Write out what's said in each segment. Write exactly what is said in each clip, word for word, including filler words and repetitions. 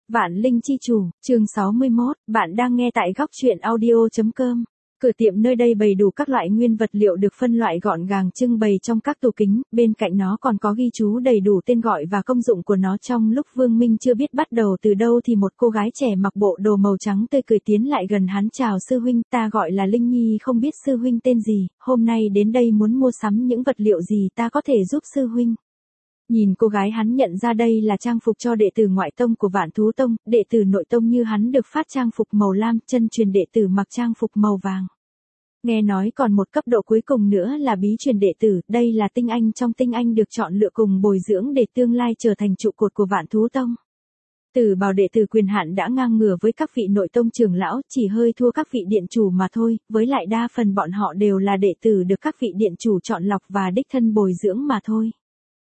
Vạn Linh Chi Chủ, chương sáu mươi mốt, bạn đang nghe tại góc truyện audio chấm com. Cửa tiệm nơi đây bày đủ các loại nguyên vật liệu được phân loại gọn gàng trưng bày trong các tủ kính, bên cạnh nó còn có ghi chú đầy đủ tên gọi và công dụng của nó. Trong lúc Vương Minh chưa biết bắt đầu từ đâu thì một cô gái trẻ mặc bộ đồ màu trắng tươi cười tiến lại gần hắn. Chào sư huynh, ta gọi là Linh Nhi, không biết sư huynh tên gì, hôm nay đến đây muốn mua sắm những vật liệu gì ta có thể giúp sư huynh. Nhìn cô gái hắn nhận ra đây là trang phục cho đệ tử ngoại tông của Vạn Thú Tông, đệ tử nội tông như hắn được phát trang phục màu lam, chân truyền đệ tử mặc trang phục màu vàng. Nghe nói còn một cấp độ cuối cùng nữa là bí truyền đệ tử, đây là tinh anh trong tinh anh được chọn lựa cùng bồi dưỡng để tương lai trở thành trụ cột của Vạn Thú Tông. Tử Bảo đệ tử quyền hạn đã ngang ngửa với các vị nội tông trưởng lão, chỉ hơi thua các vị điện chủ mà thôi, với lại đa phần bọn họ đều là đệ tử được các vị điện chủ chọn lọc và đích thân bồi dưỡng mà thôi.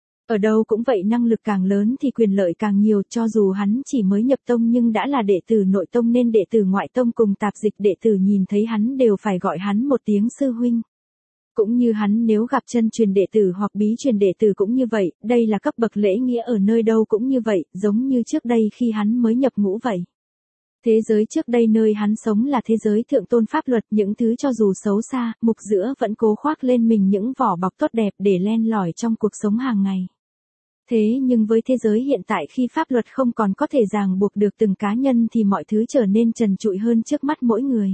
Ở đâu cũng vậy, năng lực càng lớn thì quyền lợi càng nhiều, cho dù hắn chỉ mới nhập tông nhưng đã là đệ tử nội tông nên đệ tử ngoại tông cùng tạp dịch đệ tử nhìn thấy hắn đều phải gọi hắn một tiếng sư huynh. Cũng như hắn nếu gặp chân truyền đệ tử hoặc bí truyền đệ tử cũng như vậy, đây là cấp bậc lễ nghĩa ở nơi đâu cũng như vậy, giống như trước đây khi hắn mới nhập ngũ vậy. Thế giới trước đây nơi hắn sống là thế giới thượng tôn pháp luật, những thứ cho dù xấu xa, mục giữa vẫn cố khoác lên mình những vỏ bọc tốt đẹp để len lỏi trong cuộc sống hàng ngày. Thế nhưng với thế giới hiện tại khi pháp luật không còn có thể ràng buộc được từng cá nhân thì mọi thứ trở nên trần trụi hơn trước mắt mỗi người.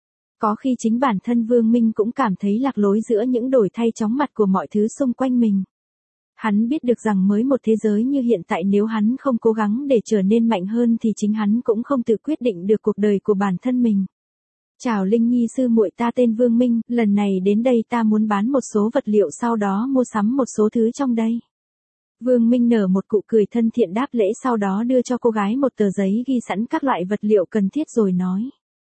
Có khi chính bản thân Vương Minh cũng cảm thấy lạc lối giữa những đổi thay chóng mặt của mọi thứ xung quanh mình. Hắn biết được rằng mới một thế giới như hiện tại nếu hắn không cố gắng để trở nên mạnh hơn thì chính hắn cũng không tự quyết định được cuộc đời của bản thân mình. Chào Linh Nhi sư muội, ta tên Vương Minh, lần này đến đây ta muốn bán một số vật liệu sau đó mua sắm một số thứ trong đây. Vương Minh nở một cụ cười thân thiện đáp lễ, sau đó đưa cho cô gái một tờ giấy ghi sẵn các loại vật liệu cần thiết rồi nói.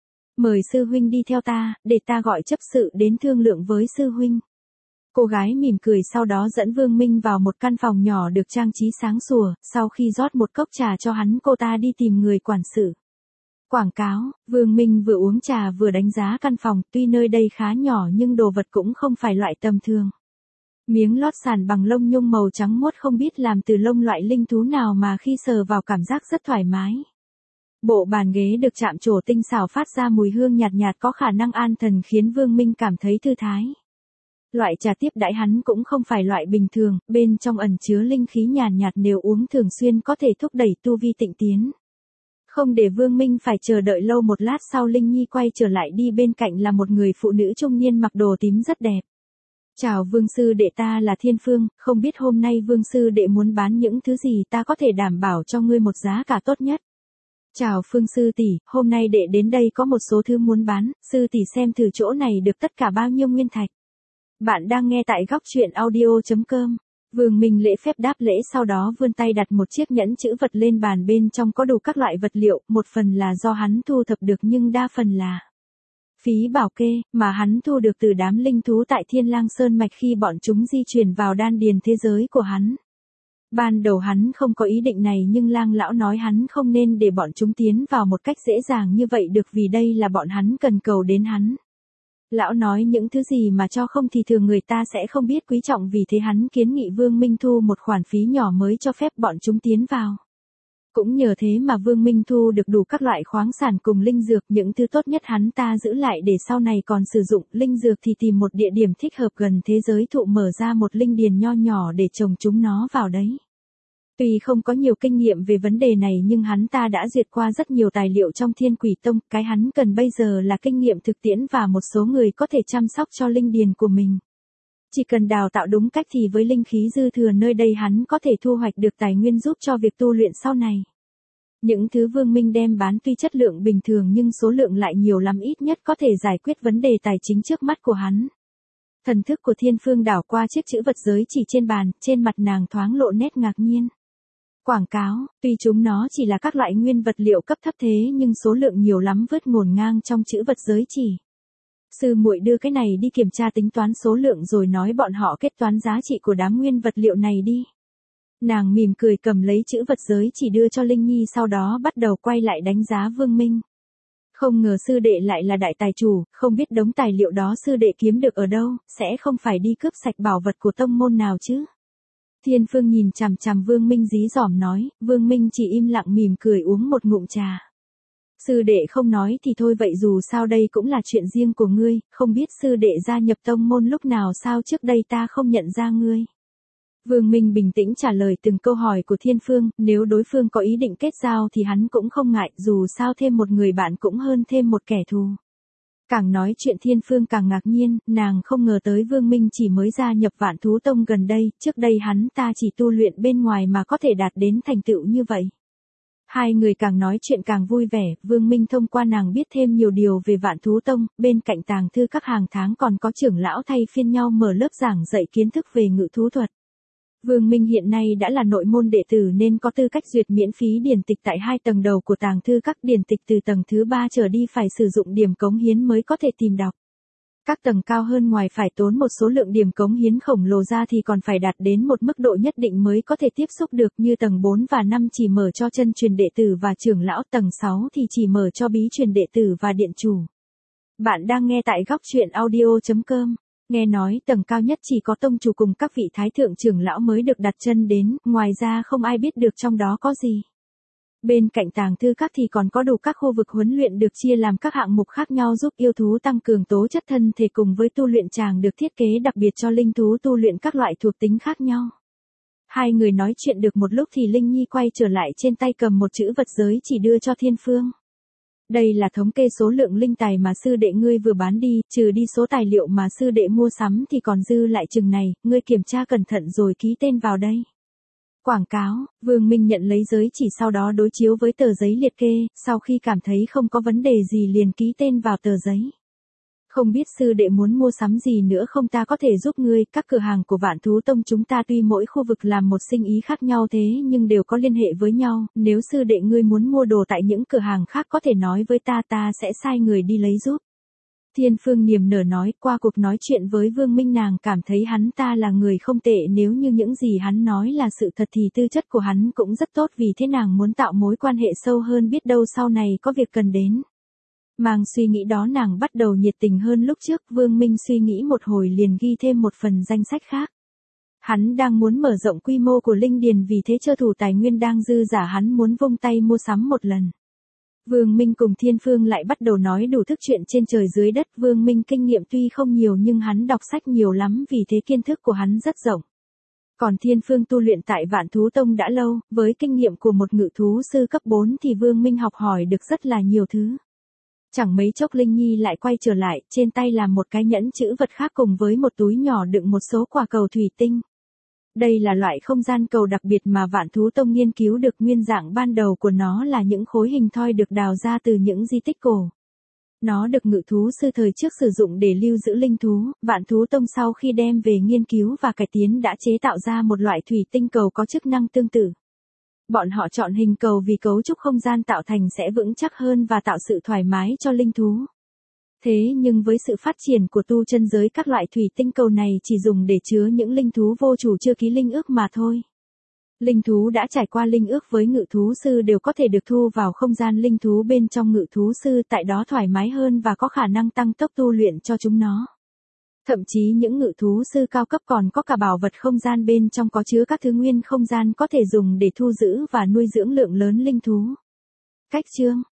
Mời sư huynh đi theo ta, để ta gọi chấp sự đến thương lượng với sư huynh. Cô gái mỉm cười sau đó dẫn Vương Minh vào một căn phòng nhỏ được trang trí sáng sủa, sau khi rót một cốc trà cho hắn cô ta đi tìm người quản sự. Quảng cáo, Vương Minh vừa uống trà vừa đánh giá căn phòng, tuy nơi đây khá nhỏ nhưng đồ vật cũng không phải loại tầm thường. Miếng lót sàn bằng lông nhung màu trắng muốt không biết làm từ lông loại linh thú nào mà khi sờ vào cảm giác rất thoải mái. Bộ bàn ghế được chạm trổ tinh xảo phát ra mùi hương nhạt nhạt có khả năng an thần khiến Vương Minh cảm thấy thư thái. Loại trà tiếp đãi hắn cũng không phải loại bình thường, bên trong ẩn chứa linh khí nhàn nhạt, nếu uống thường xuyên có thể thúc đẩy tu vi tịnh tiến. Không để Vương Minh phải chờ đợi lâu, một lát sau Linh Nhi quay trở lại, đi bên cạnh là một người phụ nữ trung niên mặc đồ tím rất đẹp. Chào Vương sư đệ, ta là Thiên Phương, không biết hôm nay Vương sư đệ muốn bán những thứ gì, ta có thể đảm bảo cho ngươi một giá cả tốt nhất. Chào Phương sư tỷ, hôm nay đệ đến đây có một số thứ muốn bán, sư tỷ xem thử chỗ này được tất cả bao nhiêu nguyên thạch. Bạn đang nghe tại góc truyện audio chấm com. Vương Minh lễ phép đáp lễ sau đó vươn tay đặt một chiếc nhẫn chữ vật lên bàn, bên trong có đủ các loại vật liệu, một phần là do hắn thu thập được nhưng đa phần là phí bảo kê, mà hắn thu được từ đám linh thú tại Thiên Lang Sơn Mạch khi bọn chúng di chuyển vào đan điền thế giới của hắn. Ban đầu hắn không có ý định này nhưng Lang lão nói hắn không nên để bọn chúng tiến vào một cách dễ dàng như vậy được, vì đây là bọn hắn cần cầu đến hắn. Lão nói những thứ gì mà cho không thì thường người ta sẽ không biết quý trọng, vì thế hắn kiến nghị Vương Minh thu một khoản phí nhỏ mới cho phép bọn chúng tiến vào. Cũng nhờ thế mà Vương Minh thu được đủ các loại khoáng sản cùng linh dược, những thứ tốt nhất hắn ta giữ lại để sau này còn sử dụng, linh dược thì tìm một địa điểm thích hợp gần thế giới thụ, mở ra một linh điền nho nhỏ để trồng chúng nó vào đấy. Tuy không có nhiều kinh nghiệm về vấn đề này nhưng hắn ta đã duyệt qua rất nhiều tài liệu trong Thiên Quỷ Tông, cái hắn cần bây giờ là kinh nghiệm thực tiễn và một số người có thể chăm sóc cho linh điền của mình. Chỉ cần đào tạo đúng cách thì với linh khí dư thừa nơi đây hắn có thể thu hoạch được tài nguyên giúp cho việc tu luyện sau này. Những thứ Vương Minh đem bán tuy chất lượng bình thường nhưng số lượng lại nhiều lắm, ít nhất có thể giải quyết vấn đề tài chính trước mắt của hắn. Thần thức của Thiên Phương đảo qua chiếc chữ vật giới chỉ trên bàn, trên mặt nàng thoáng lộ nét ngạc nhiên. Quảng cáo, tuy chúng nó chỉ là các loại nguyên vật liệu cấp thấp thế nhưng số lượng nhiều lắm, vứt ngổn ngang trong chữ vật giới chỉ. Sư muội đưa cái này đi kiểm tra tính toán số lượng rồi nói bọn họ kết toán giá trị của đám nguyên vật liệu này đi. Nàng mỉm cười cầm lấy chữ vật giới chỉ đưa cho Linh Nhi, sau đó bắt đầu quay lại đánh giá Vương Minh. Không ngờ sư đệ lại là đại tài chủ, không biết đống tài liệu đó sư đệ kiếm được ở đâu, sẽ không phải đi cướp sạch bảo vật của tông môn nào chứ? Thiên Phương nhìn chằm chằm Vương Minh dí dỏm nói, Vương Minh chỉ im lặng mỉm cười uống một ngụm trà. Sư đệ không nói thì thôi vậy dù sao đây cũng là chuyện riêng của ngươi, không biết sư đệ gia nhập tông môn lúc nào sao trước đây ta không nhận ra ngươi. Vương Minh bình tĩnh trả lời từng câu hỏi của Thiên Phương, nếu đối phương có ý định kết giao thì hắn cũng không ngại, dù sao thêm một người bạn cũng hơn thêm một kẻ thù. Càng nói chuyện Thiên Phương càng ngạc nhiên, nàng không ngờ tới Vương Minh chỉ mới gia nhập Vạn Thú Tông gần đây, trước đây hắn ta chỉ tu luyện bên ngoài mà có thể đạt đến thành tựu như vậy. Hai người càng nói chuyện càng vui vẻ, Vương Minh thông qua nàng biết thêm nhiều điều về Vạn Thú Tông, bên cạnh tàng thư các hàng tháng còn có trưởng lão thay phiên nhau mở lớp giảng dạy kiến thức về ngự thú thuật. Vương Minh hiện nay đã là nội môn đệ tử nên có tư cách duyệt miễn phí điển tịch tại hai tầng đầu của tàng thư các, điển tịch từ tầng thứ ba trở đi phải sử dụng điểm cống hiến mới có thể tìm đọc. Các tầng cao hơn ngoài phải tốn một số lượng điểm cống hiến khổng lồ ra thì còn phải đạt đến một mức độ nhất định mới có thể tiếp xúc được, như tầng bốn và năm chỉ mở cho chân truyền đệ tử và trưởng lão, tầng sáu thì chỉ mở cho bí truyền đệ tử và điện chủ. Bạn đang nghe tại góc truyện audio chấm com. Nghe nói tầng cao nhất chỉ có tông chủ cùng các vị thái thượng trưởng lão mới được đặt chân đến, ngoài ra không ai biết được trong đó có gì. Bên cạnh tàng thư các thì còn có đủ các khu vực huấn luyện được chia làm các hạng mục khác nhau giúp yêu thú tăng cường tố chất thân thể, cùng với tu luyện tràng được thiết kế đặc biệt cho linh thú tu luyện các loại thuộc tính khác nhau. Hai người nói chuyện được một lúc thì Linh Nhi quay trở lại, trên tay cầm một chữ vật giới chỉ đưa cho Thiên Phương. Đây là thống kê số lượng linh tài mà sư đệ ngươi vừa bán đi, trừ đi số tài liệu mà sư đệ mua sắm thì còn dư lại chừng này, ngươi kiểm tra cẩn thận rồi ký tên vào đây. Quảng cáo, Vương Minh nhận lấy giới chỉ sau đó đối chiếu với tờ giấy liệt kê, sau khi cảm thấy không có vấn đề gì liền ký tên vào tờ giấy. Không biết sư đệ muốn mua sắm gì nữa không, ta có thể giúp ngươi, các cửa hàng của Vạn Thú Tông chúng ta tuy mỗi khu vực làm một sinh ý khác nhau thế nhưng đều có liên hệ với nhau, nếu sư đệ ngươi muốn mua đồ tại những cửa hàng khác có thể nói với ta, ta sẽ sai người đi lấy giúp. Thiên Phương niềm nở nói, qua cuộc nói chuyện với Vương Minh nàng cảm thấy hắn ta là người không tệ, nếu như những gì hắn nói là sự thật thì tư chất của hắn cũng rất tốt, vì thế nàng muốn tạo mối quan hệ sâu hơn, biết đâu sau này có việc cần đến. Mang suy nghĩ đó nàng bắt đầu nhiệt tình hơn lúc trước. Vương Minh suy nghĩ một hồi liền ghi thêm một phần danh sách khác. Hắn đang muốn mở rộng quy mô của linh điền, vì thế trơ thủ tài nguyên đang dư giả hắn muốn vung tay mua sắm một lần. Vương Minh cùng Thiên Phương lại bắt đầu nói đủ thức chuyện trên trời dưới đất. Vương Minh kinh nghiệm tuy không nhiều nhưng hắn đọc sách nhiều lắm, vì thế kiến thức của hắn rất rộng. Còn Thiên Phương tu luyện tại Vạn Thú Tông đã lâu, với kinh nghiệm của một ngự thú sư cấp bốn thì Vương Minh học hỏi được rất là nhiều thứ. Chẳng mấy chốc Linh Nhi lại quay trở lại, trên tay là một cái nhẫn chữ vật khác cùng với một túi nhỏ đựng một số quả cầu thủy tinh. Đây là loại không gian cầu đặc biệt mà Vạn Thú Tông nghiên cứu được, nguyên dạng ban đầu của nó là những khối hình thoi được đào ra từ những di tích cổ. Nó được ngự thú sư thời trước sử dụng để lưu giữ linh thú, Vạn Thú Tông sau khi đem về nghiên cứu và cải tiến đã chế tạo ra một loại thủy tinh cầu có chức năng tương tự. Bọn họ chọn hình cầu vì cấu trúc không gian tạo thành sẽ vững chắc hơn và tạo sự thoải mái cho linh thú. Thế nhưng với sự phát triển của tu chân giới, các loại thủy tinh cầu này chỉ dùng để chứa những linh thú vô chủ chưa ký linh ước mà thôi. Linh thú đã trải qua linh ước với ngự thú sư đều có thể được thu vào không gian linh thú bên trong ngự thú sư, tại đó thoải mái hơn và có khả năng tăng tốc tu luyện cho chúng nó. Thậm chí những ngự thú sư cao cấp còn có cả bảo vật không gian bên trong có chứa các thứ nguyên không gian có thể dùng để thu giữ và nuôi dưỡng lượng lớn linh thú. Cách chương